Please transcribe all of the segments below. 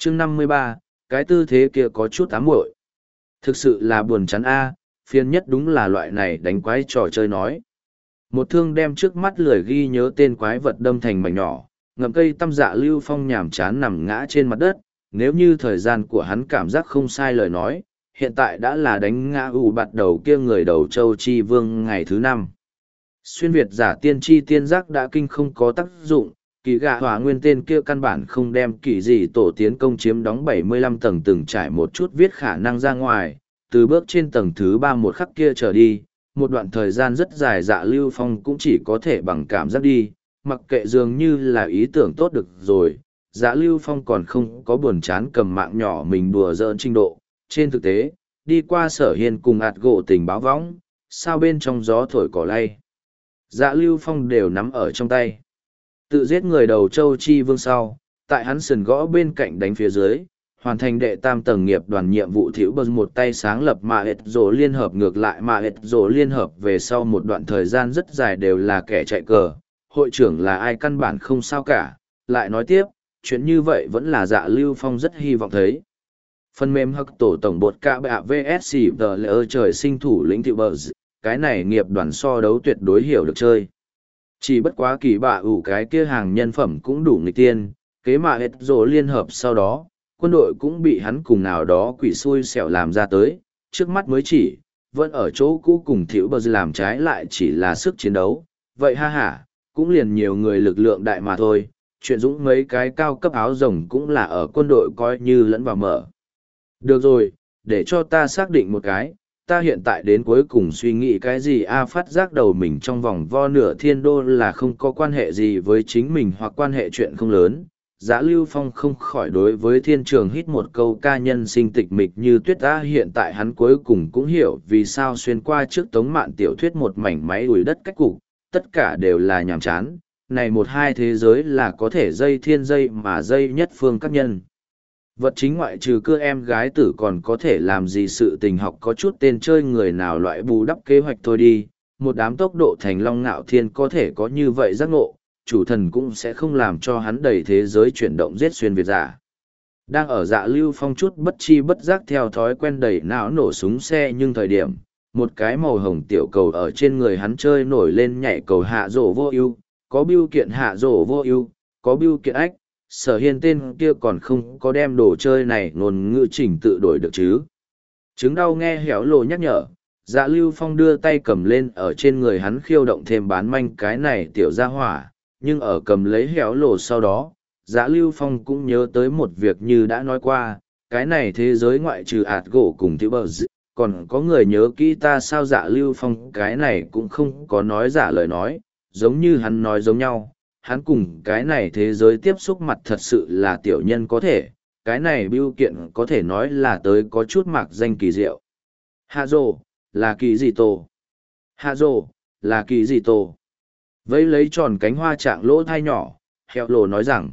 chương 53, cái tư thế kia có chút ám muội. Thực sự là buồn chán a, phiền nhất đúng là loại này đánh quái trò chơi nói. Một thương đem trước mắt lười ghi nhớ tên quái vật đâm thành mảnh nhỏ, ngậm cây tăm dạ Lưu Phong nhàm chán nằm ngã trên mặt đất. Nếu như thời gian của hắn cảm giác không sai lời nói, hiện tại đã là đánh ngã bạt đầu kia người đầu châu chi vương ngày thứ 5. Xuyên Việt giả tiên tri tiên giác đã kinh không có tác dụng, kỳ gạ hỏa nguyên tên kia căn bản không đem kỳ gì tổ tiến công chiếm đóng 75 tầng từng trải một chút viết khả năng ra ngoài, từ bước trên tầng thứ 3 một khắc kia trở đi, một đoạn thời gian rất dài dạ Lưu Phong cũng chỉ có thể bằng cảm giác đi, mặc kệ dường như là ý tưởng tốt được rồi, dạ Lưu Phong còn không có buồn chán cầm mạng nhỏ mình đùa giỡn trình độ, trên thực tế, đi qua Sở Hiên cùng ạt gỗ tình báo võng, sao bên trong gió thổi cỏ lay. Dạ Lưu Phong đều nắm ở trong tay. Tự giết người đầu châu chi vương sau, tại hắn sườn gõ bên cạnh đánh phía dưới, hoàn thành đệ tam tầng nghiệp đoàn nhiệm vụ thiểu bờ một tay sáng lập mà ệt rổ liên hợp ngược lại mà ệt rổ liên hợp về sau một đoạn thời gian rất dài đều là kẻ chạy cờ, hội trưởng là ai căn bản không sao cả, lại nói tiếp, chuyện như vậy vẫn là dạ Lưu Phong rất hy vọng thấy. Phần mềm hắc tổ tổng bột cả bạ VSC tờ lệ trời sinh thủ lĩnh thiểu bờ, cái này nghiệp đoàn so đấu tuyệt đối hiểu được chơi. Chỉ bất quá kỳ bạ ủ cái kia hàng nhân phẩm cũng đủ nghịch tiên, kế mà hết rồ liên hợp sau đó, quân đội cũng bị hắn cùng nào đó quỷ xui xẻo làm ra tới, trước mắt mới chỉ, vẫn ở chỗ cũ cùng thiểu bờ làm trái lại chỉ là sức chiến đấu, vậy ha ha, cũng liền nhiều người lực lượng đại mà thôi, chuyện dũng mấy cái cao cấp áo rồng cũng là ở quân đội coi như lẫn vào mở. Được rồi, để cho ta xác định một cái, ta hiện tại đến cuối cùng suy nghĩ cái gì phát giác đầu mình trong vòng vo nửa thiên đô là không có quan hệ gì với chính mình hoặc quan hệ chuyện không lớn. Giá Lưu Phong không khỏi đối với thiên trường hít một câu ca nhân sinh tịch mịch như tuyết ta hiện tại hắn cuối cùng cũng hiểu vì sao xuyên qua trước tống mạn tiểu thuyết một mảnh máy đuổi đất cách cục, tất cả đều là nhàm chán, này một hai thế giới là có thể dây thiên dây mà dây nhất phương các nhân. Vật chính ngoại trừ cưa em gái tử còn có thể làm gì sự tình học có chút tên chơi người nào loại bù đắp kế hoạch thôi đi, một đám tốc độ thành long ngạo thiên có thể có như vậy giác ngộ, chủ thần cũng sẽ không làm cho hắn đầy thế giới chuyển động giết xuyên Việt giả. Đang ở dạ Lưu Phong chút bất chi bất giác theo thói quen đẩy não nổ súng xe nhưng thời điểm, một cái màu hồng tiểu cầu ở trên người hắn chơi nổi lên nhảy cầu hạ rổ vô ưu, có bưu kiện hạ rổ vô ưu, có bưu kiện ách. Sở Hiên tên kia còn không có đem đồ chơi này ngôn ngữ chỉnh tự đổi được chứ. Chứng đau nghe héo lộ nhắc nhở, dạ Lưu Phong đưa tay cầm lên ở trên người hắn khiêu động thêm bán manh cái này tiểu ra hỏa, nhưng ở cầm lấy héo lộ sau đó, dạ Lưu Phong cũng nhớ tới một việc như đã nói qua, cái này thế giới ngoại trừ ạt gỗ cùng thiếu bờ còn có người nhớ kỹ ta sao dạ Lưu Phong cái này cũng không có nói giả lời nói, giống như hắn nói giống nhau. Hắn cùng cái này thế giới tiếp xúc mặt thật sự là tiểu nhân có thể, cái này bưu kiện có thể nói là tới có chút mạc danh kỳ diệu. Hạ rồ, là kỳ gì tổ? Hạ rồ, là kỳ gì tổ? Vẫy lấy tròn cánh hoa trạng lỗ thai nhỏ, heo lồ nói rằng,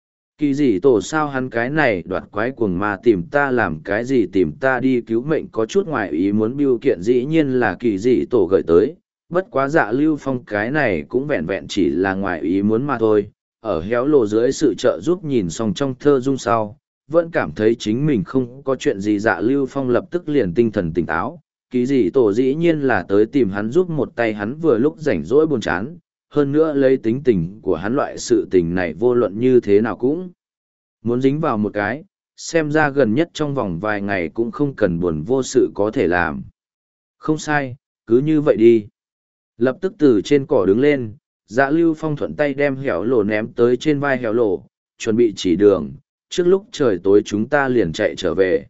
kỳ gì tổ sao hắn cái này đoạt quái cuồng ma tìm ta làm cái gì tìm ta đi cứu mệnh có chút ngoài ý muốn bưu kiện dĩ nhiên là kỳ gì tổ gửi tới. Bất quá dạ Lưu Phong cái này cũng vẹn vẹn chỉ là ngoài ý muốn mà thôi, ở héo lộ dưới sự trợ giúp nhìn xong trong thơ dung sau, vẫn cảm thấy chính mình không có chuyện gì dạ Lưu Phong lập tức liền tinh thần tỉnh táo, ký gì tổ dĩ nhiên là tới tìm hắn giúp một tay hắn vừa lúc rảnh rỗi buồn chán, hơn nữa lấy tính tình của hắn loại sự tình này vô luận như thế nào cũng muốn dính vào một cái, xem ra gần nhất trong vòng vài ngày cũng không cần buồn vô sự có thể làm. Không sai, cứ như vậy đi. Lập tức từ trên cỏ đứng lên, dạ Lưu Phong thuận tay đem héo lộ ném tới trên vai héo lộ, chuẩn bị chỉ đường, trước lúc trời tối chúng ta liền chạy trở về.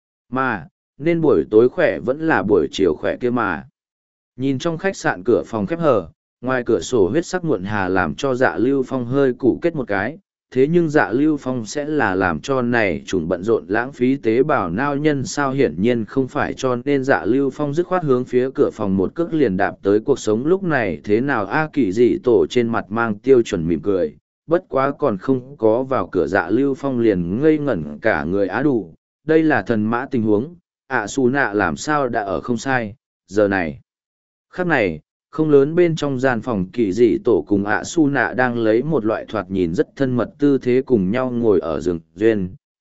Mà, nên buổi tối khỏe vẫn là buổi chiều khỏe kia mà. Nhìn trong khách sạn cửa phòng khép hờ, ngoài cửa sổ huyết sắc muộn hà làm cho dạ Lưu Phong hơi củ kết một cái, thế nhưng dạ Lưu Phong sẽ là làm cho này trùng bận rộn lãng phí tế bào nao nhân sao hiển nhiên không phải cho nên dạ Lưu Phong dứt khoát hướng phía cửa phòng một cước liền đạp tới cuộc sống lúc này thế nào kỳ dị tổ trên mặt mang tiêu chuẩn mỉm cười, bất quá còn không có vào cửa dạ Lưu Phong liền ngây ngẩn cả người đủ, đây là thần mã tình huống, Su nạ làm sao đã ở không sai, giờ này. Khắc này, không lớn bên trong gian phòng kỳ dị tổ cùng Su nạ đang lấy một loại thoạt nhìn rất thân mật tư thế cùng nhau ngồi ở giường duyên,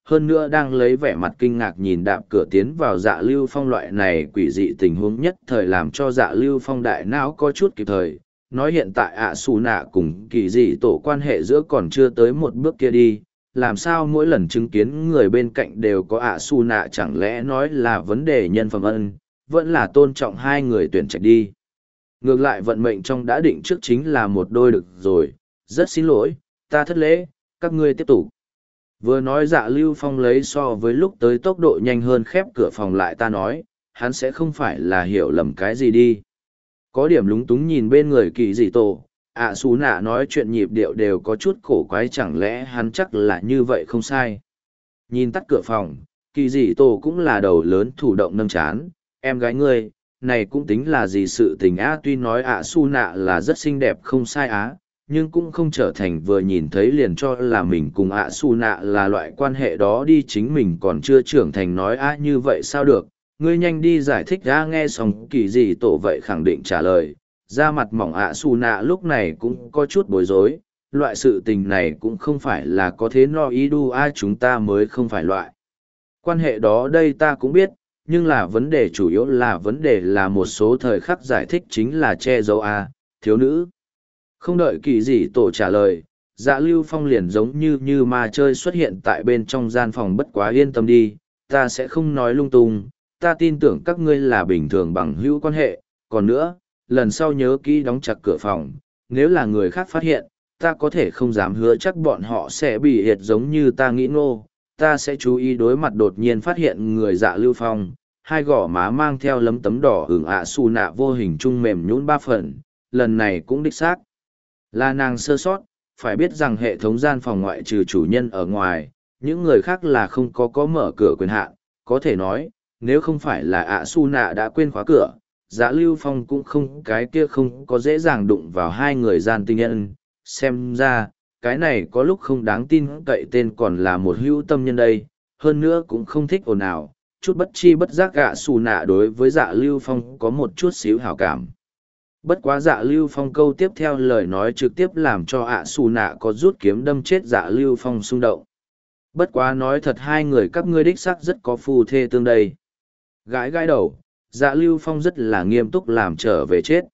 hơn nữa đang lấy vẻ mặt kinh ngạc nhìn đạp cửa tiến vào Dạ Lưu Phong. Loại này quỷ dị tình huống nhất thời làm cho Dạ Lưu Phong đại não có chút kịp thời, nói hiện tại ạ xù nạ cùng kỳ dị tổ quan hệ giữa còn chưa tới một bước kia đi, làm sao mỗi lần chứng kiến người bên cạnh đều có ạ xù nạ, chẳng lẽ nói là vấn đề nhân phẩm ân, vẫn là tôn trọng hai người tuyển trạch đi. Ngược lại vận mệnh trong đã định trước chính là một đôi được rồi, rất xin lỗi, ta thất lễ, các ngươi tiếp tục. Vừa nói Dạ Lưu Phong lấy so với lúc tới tốc độ nhanh hơn khép cửa phòng lại, ta nói, hắn sẽ không phải là hiểu lầm cái gì đi. Có điểm lúng túng nhìn bên người kỳ dị tổ, ạ xù nạ nói chuyện nhịp điệu đều có chút cổ quái, chẳng lẽ hắn chắc là như vậy không sai. Nhìn tắt cửa phòng, kỳ dị tổ cũng là đầu lớn thủ động nâng chán, em gái ngươi, này cũng tính là gì sự tình á. Tuy nói ạ xù nạ là rất xinh đẹp không sai á, nhưng cũng không trở thành vừa nhìn thấy liền cho là mình cùng ạ xù nạ là loại quan hệ đó đi, chính mình còn chưa trưởng thành nói á như vậy sao được. Ngươi nhanh đi giải thích ra. Nghe xong kỳ dị tổ vậy khẳng định trả lời, da mặt mỏng ạ xù nạ lúc này cũng có chút bối rối, loại sự tình này cũng không phải là có thế no ý đu a, chúng ta mới không phải loại quan hệ đó đây ta cũng biết, nhưng là vấn đề chủ yếu là vấn đề là một số thời khắc giải thích chính là che giấu a, thiếu nữ. Không đợi kỳ dị tổ trả lời, Dạ Lưu Phong liền giống như ma chơi xuất hiện tại bên trong gian phòng. Bất quá yên tâm đi, ta sẽ không nói lung tung, ta tin tưởng các ngươi là bình thường bằng hữu quan hệ, còn nữa, lần sau nhớ kỹ đóng chặt cửa phòng, nếu là người khác phát hiện, ta có thể không dám hứa chắc bọn họ sẽ bị hiệt giống như ta nghĩ ngô, ta sẽ chú ý. Đối mặt đột nhiên phát hiện người Dạ Lưu Phong, hai gò má mang theo lấm tấm đỏ ửng ạ xù nạ vô hình trung mềm nhũn ba phần, lần này cũng đích xác là nàng sơ sót, phải biết rằng hệ thống gian phòng ngoại trừ chủ nhân ở ngoài, những người khác là không có mở cửa quyền hạn, có thể nói, nếu không phải là ạ xù nạ đã quên khóa cửa, Dạ Lưu Phong cũng không cái kia không có dễ dàng đụng vào hai người gian tinh nhân. Xem ra, cái này có lúc không đáng tin cậy, tên còn là một hữu tâm nhân đây, hơn nữa cũng không thích ồn ào, chút bất chi bất giác ạ xù nạ đối với Dạ Lưu Phong có một chút xíu hảo cảm. Bất quá Dạ Lưu Phong câu tiếp theo lời nói trực tiếp làm cho ạ xù nạ có rút kiếm đâm chết Dạ Lưu Phong xung động. Bất quá nói thật, hai người các ngươi đích xác rất có phu thê tương đây. Gãi gãi đầu, Dạ Lưu Phong rất là nghiêm túc làm trở về chết.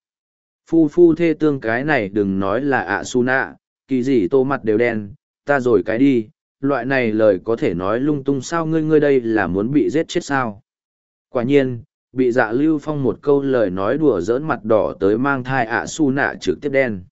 Phu thê tương cái này đừng nói là ạ xù nạ, kỳ gì tô mặt đều đen, ta rồi cái đi, loại này lời có thể nói lung tung sao, ngươi đây là muốn bị giết chết sao. Quả nhiên, bị Dạ Lưu Phong một câu lời nói đùa giỡn mặt đỏ tới mang thai ạ xù nạ trực tiếp đen.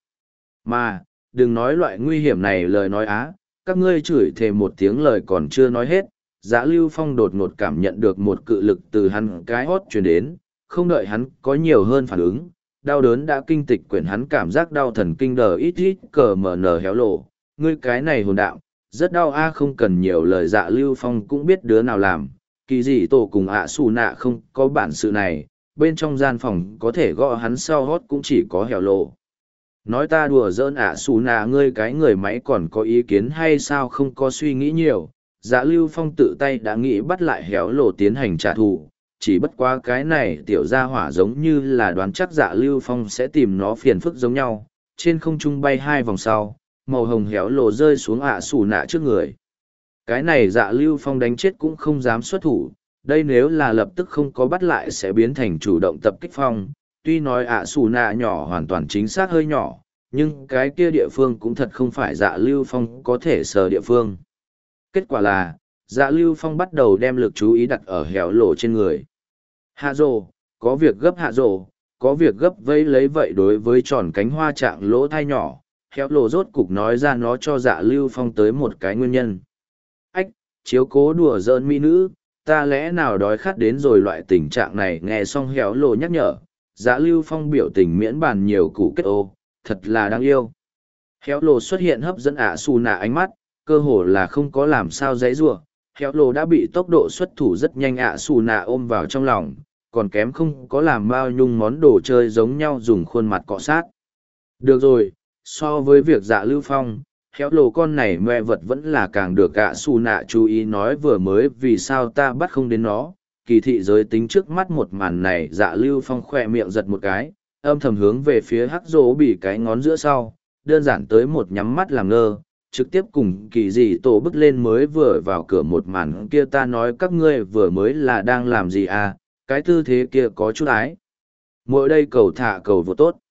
Mà, đừng nói loại nguy hiểm này lời nói á, các ngươi chửi thề một tiếng lời còn chưa nói hết, Dạ Lưu Phong đột ngột cảm nhận được một cự lực từ hắn cái hót truyền đến, không đợi hắn có nhiều hơn phản ứng, đau đớn đã kinh tịch quyển hắn, cảm giác đau thần kinh đờ ít ít cờ mở nở héo lộ, ngươi cái này hồn đạo, rất đau a. Không cần nhiều lời, Dạ Lưu Phong cũng biết đứa nào làm, kỳ dị tổ cùng ạ xù nạ không có bản sự này, bên trong gian phòng có thể gõ hắn sau hót cũng chỉ có hẻo lộ. Nói ta đùa giỡn ạ xù nạ, ngươi cái người máy còn có ý kiến hay sao, không có suy nghĩ nhiều. Dạ Lưu Phong tự tay đã nghĩ bắt lại héo lộ tiến hành trả thù, chỉ bất quá cái này tiểu gia hỏa giống như là đoán chắc Dạ Lưu Phong sẽ tìm nó phiền phức giống nhau, trên không trung bay hai vòng sau, màu hồng héo lộ rơi xuống ạ xù nạ trước người. Cái này Dạ Lưu Phong đánh chết cũng không dám xuất thủ, đây nếu là lập tức không có bắt lại sẽ biến thành chủ động tập kích phong. Tuy nói ạ xù nạ nhỏ hoàn toàn chính xác hơi nhỏ, nhưng cái kia địa phương cũng thật không phải Dạ Lưu Phong có thể sờ địa phương. Kết quả là, Dạ Lưu Phong bắt đầu đem lực chú ý đặt ở héo lộ trên người. Hạ rồ, có việc gấp hạ rồ, có việc gấp vây lấy vậy. Đối với tròn cánh hoa trạng lỗ thai nhỏ, héo lộ rốt cục nói ra nó cho Dạ Lưu Phong tới một cái nguyên nhân. Ách, chiếu cố đùa giỡn mỹ nữ, ta lẽ nào đói khát đến rồi loại tình trạng này. Nghe xong héo lộ nhắc nhở, Dạ Lưu Phong biểu tình miễn bàn nhiều củ kết ô, thật là đáng yêu. Héo lộ xuất hiện hấp dẫn ạ xù nạ ánh mắt, cơ hồ là không có làm sao dãy giụa. Héo lộ đã bị tốc độ xuất thủ rất nhanh ạ xù nạ ôm vào trong lòng, còn kém không có làm bao nhung món đồ chơi giống nhau dùng khuôn mặt cọ sát. Được rồi, so với việc Dạ Lưu Phong, héo lộ con này mẹ vật vẫn là càng được ạ xù nạ chú ý. Nói vừa mới vì sao ta bắt không đến nó, kỳ thị giới tính trước mắt một màn này. Dạ Lưu Phong khỏe miệng giật một cái, âm thầm hướng về phía hắc rỗ bị cái ngón giữa sau, đơn giản tới một nhắm mắt làm ngơ. trực tiếp cùng kỳ dị tổ bước lên mới vừa vào cửa một màn kia ta nói các ngươi vừa mới là đang làm gì à, cái tư thế kia có chút ái. Mỗi đây cầu thả cầu vô tốt.